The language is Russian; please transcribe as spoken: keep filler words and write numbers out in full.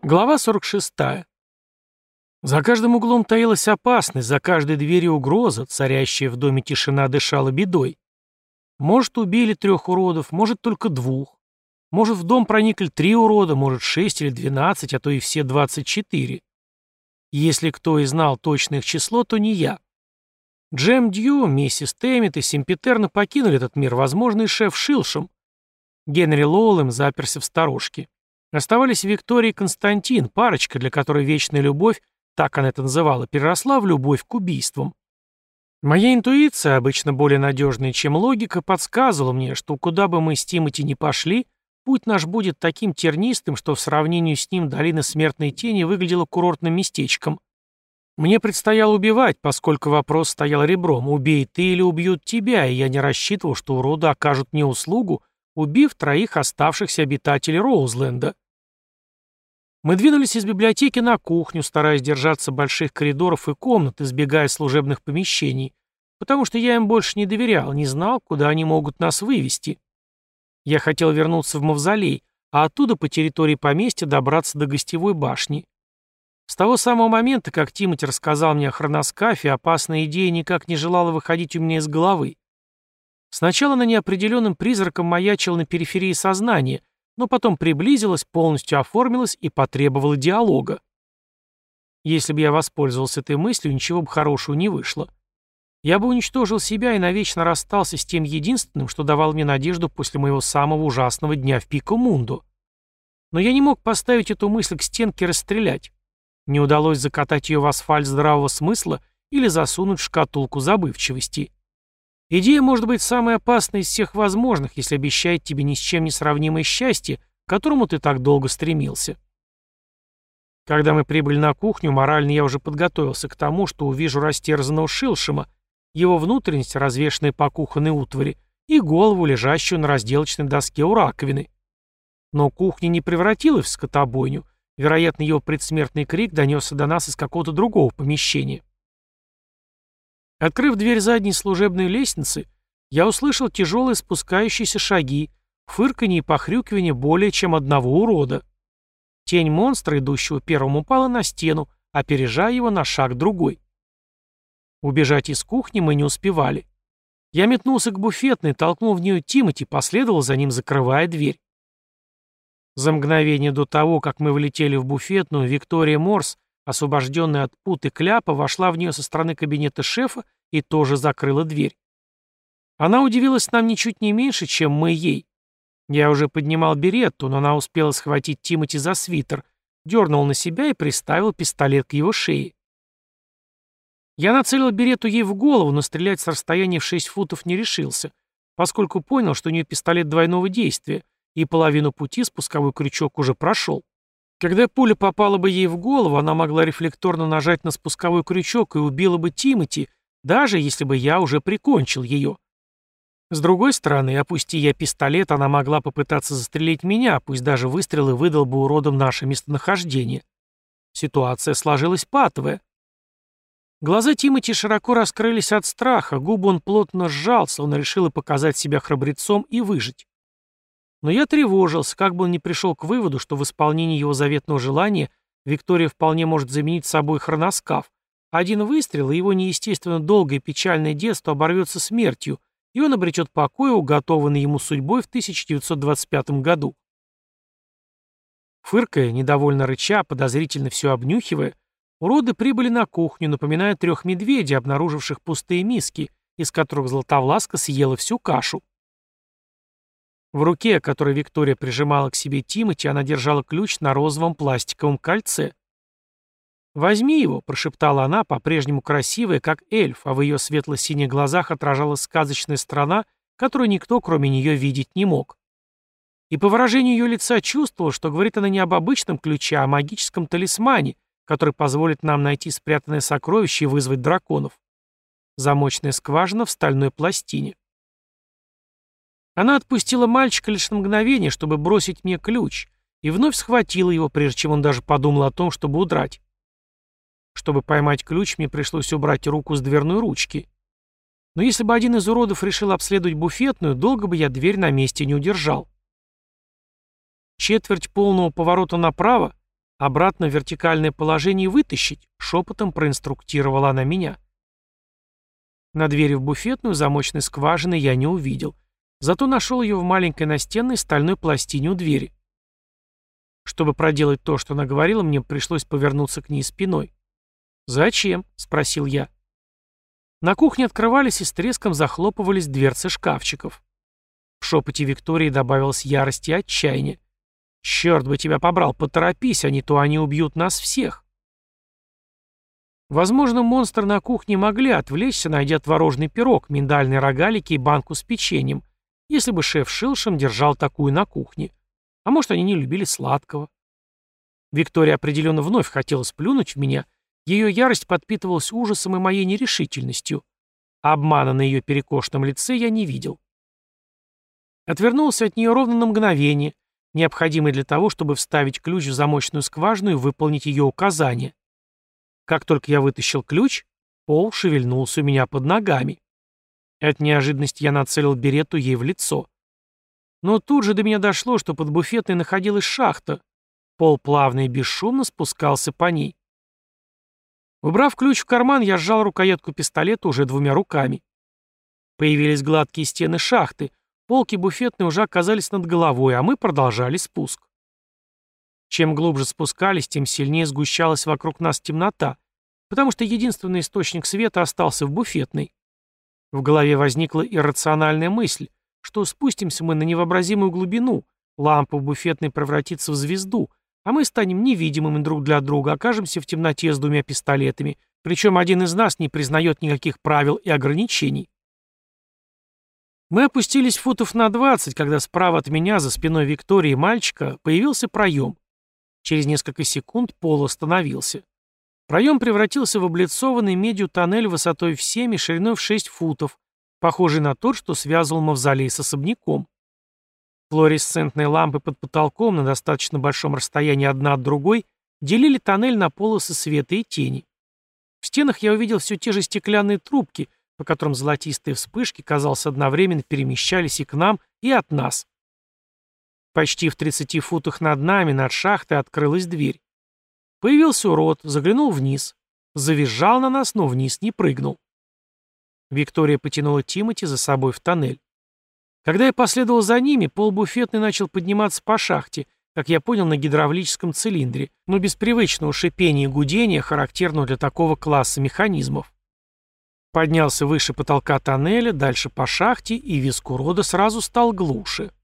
Глава сорок шесть. За каждым углом таилась опасность, за каждой дверью угроза, царящая в доме тишина дышала бедой. Может, убили трех уродов, может, только двух. Может, в дом проникли три урода, может, шесть или двенадцать, а то и все двадцать четыре. Если кто и знал точное их число, то не я. Джем Дью, миссис Тэммит и Семпетерно покинули этот мир, возможно, и шеф Шилшем. Генри Лоуэлл заперся в сторожке. Оставались Виктория и Константин, парочка, для которой вечная любовь, так она это называла, переросла в любовь к убийствам. Моя интуиция, обычно более надежная, чем логика, подсказывала мне, что куда бы мы с Тимоти ни пошли, путь наш будет таким тернистым, что в сравнении с ним долина Смертной Тени выглядела курортным местечком. Мне предстояло убивать, поскольку вопрос стоял ребром: убей ты или убьют тебя, и я не рассчитывал, что уроды окажут мне услугу, убив троих оставшихся обитателей Роузленда. Мы двинулись из библиотеки на кухню, стараясь держаться больших коридоров и комнат, избегая служебных помещений, потому что я им больше не доверял, не знал, куда они могут нас вывести. Я хотел вернуться в мавзолей, а оттуда по территории поместья добраться до гостевой башни. С того самого момента, как Тимоти рассказал мне о хроноскафе, опасная идея никак не желала выходить у меня из головы. Сначала она неопределенным призраком маячила на периферии сознания, но потом приблизилась, полностью оформилась и потребовала диалога. Если бы я воспользовался этой мыслью, ничего бы хорошего не вышло. Я бы уничтожил себя и навечно расстался с тем единственным, что давал мне надежду после моего самого ужасного дня в Пико Мундо. Но я не мог поставить эту мысль к стенке и расстрелять. Не удалось закатать ее в асфальт здравого смысла или засунуть в шкатулку забывчивости. Идея может быть самой опасной из всех возможных, если обещает тебе ни с чем не сравнимое счастье, к которому ты так долго стремился. Когда мы прибыли на кухню, морально я уже подготовился к тому, что увижу растерзанного Шилшема, его внутренность, развешанная по кухонной утвари, и голову, лежащую на разделочной доске у раковины. Но кухня не превратилась в скотобойню. Вероятно, его предсмертный крик донесся до нас из какого-то другого помещения. Открыв дверь задней служебной лестницы, я услышал тяжелые спускающиеся шаги, фырканье и похрюкивание более чем одного урода. Тень монстра, идущего первым, упала на стену, опережая его на шаг другой. Убежать из кухни мы не успевали. Я метнулся к буфетной, толкнул в нее Тимоти, последовал за ним, закрывая дверь. За мгновение до того, как мы влетели в буфетную, Виктория Морс, освобожденная от пут и кляпа, вошла в нее со стороны кабинета шефа и тоже закрыла дверь. Она удивилась нам ничуть не меньше, чем мы ей. Я уже поднимал беретту, но она успела схватить Тимоти за свитер, дернул на себя и приставил пистолет к его шее. Я нацелил беретту ей в голову, но стрелять с расстояния в шесть футов не решился, поскольку понял, что у нее пистолет двойного действия, и половину пути спусковой крючок уже прошел. Когда пуля попала бы ей в голову, она могла рефлекторно нажать на спусковой крючок и убила бы Тимоти, даже если бы я уже прикончил ее. С другой стороны, опусти я пистолет, она могла попытаться застрелить меня, пусть даже выстрел и выдал бы уродам наше местонахождение. Ситуация сложилась патовая. Глаза Тимоти широко раскрылись от страха, губы он плотно сжался, он решил показать себя храбрецом и выжить. Но я тревожился, как бы он ни пришел к выводу, что в исполнении его заветного желания Виктория вполне может заменить собой хроноскаф. Один выстрел, и его неестественно долгое и печальное детство оборвется смертью, и он обретет покой, уготованный ему судьбой в тысяча девятьсот двадцать пятом году. Фыркая, недовольно рыча, подозрительно все обнюхивая, уроды прибыли на кухню, напоминая трех медведей, обнаруживших пустые миски, из которых Златовласка съела всю кашу. В руке, которой Виктория прижимала к себе Тимоти, она держала ключ на розовом пластиковом кольце. «Возьми его», — прошептала она, по-прежнему красивая, как эльф, а в ее светло-синих глазах отражалась сказочная страна, которую никто, кроме нее, видеть не мог. И по выражению ее лица чувствовал, что говорит она не об обычном ключе, а о магическом талисмане, который позволит нам найти спрятанное сокровище и вызвать драконов. Замочная скважина в стальной пластине. Она отпустила мальчика лишь на мгновение, чтобы бросить мне ключ, и вновь схватила его, прежде чем он даже подумал о том, чтобы удрать. Чтобы поймать ключ, мне пришлось убрать руку с дверной ручки. Но если бы один из уродов решил обследовать буфетную, долго бы я дверь на месте не удержал. Четверть полного поворота направо, обратно в вертикальное положение и вытащить», — шепотом проинструктировала она меня. На двери в буфетную замочной скважины я не увидел, зато нашел ее в маленькой настенной стальной пластине у двери. Чтобы проделать то, что она говорила, мне пришлось повернуться к ней спиной. «Зачем?» — спросил я. На кухне открывались и с треском захлопывались дверцы шкафчиков. В шепоте Виктории добавилась ярость и отчаяние. «Черт бы тебя побрал, поторопись, а не то они убьют нас всех!» Возможно, монстры на кухне могли отвлечься, найдя творожный пирог, миндальные рогалики и банку с печеньем, если бы шеф Шилшем держал такую на кухне. А может, они не любили сладкого. Виктория определенно вновь хотела сплюнуть в меня. Ее ярость подпитывалась ужасом и моей нерешительностью. Обмана на ее перекошенном лице я не видел. Отвернулся от нее ровно на мгновение, необходимое для того, чтобы вставить ключ в замочную скважину и выполнить ее указания. Как только я вытащил ключ, пол шевельнулся у меня под ногами. От неожиданности я нацелил беретту ей в лицо. Но тут же до меня дошло, что под буфетной находилась шахта. Пол плавно и бесшумно спускался по ней. Убрав ключ в карман, я сжал рукоятку пистолета уже двумя руками. Появились гладкие стены шахты, полки буфетной уже оказались над головой, а мы продолжали спуск. Чем глубже спускались, тем сильнее сгущалась вокруг нас темнота, потому что единственный источник света остался в буфетной. В голове возникла иррациональная мысль, что спустимся мы на невообразимую глубину, лампа в буфетной превратится в звезду, а мы станем невидимыми друг для друга, окажемся в темноте с двумя пистолетами, причем один из нас не признает никаких правил и ограничений. Мы опустились футов на двадцать, когда справа от меня, за спиной Виктории и мальчика, появился проем. Через несколько секунд пол остановился. Проем превратился в облицованный медью тоннель высотой в семь и шириной в шесть футов, похожий на тот, что связывал мавзолей с особняком. Флуоресцентные лампы под потолком на достаточно большом расстоянии одна от другой делили тоннель на полосы света и тени. В стенах я увидел все те же стеклянные трубки, по которым золотистые вспышки, казалось, одновременно перемещались и к нам, и от нас. Почти в тридцати футах над нами, над шахтой, открылась дверь. Появился урод, заглянул вниз. Завизжал на нас, но вниз не прыгнул. Виктория потянула Тимоти за собой в тоннель. Когда я последовал за ними, пол буфетной начал подниматься по шахте, как я понял, на гидравлическом цилиндре, но без привычного шипения и гудения, характерного для такого класса механизмов. Поднялся выше потолка тоннеля, дальше по шахте, и визг урода сразу стал глуше.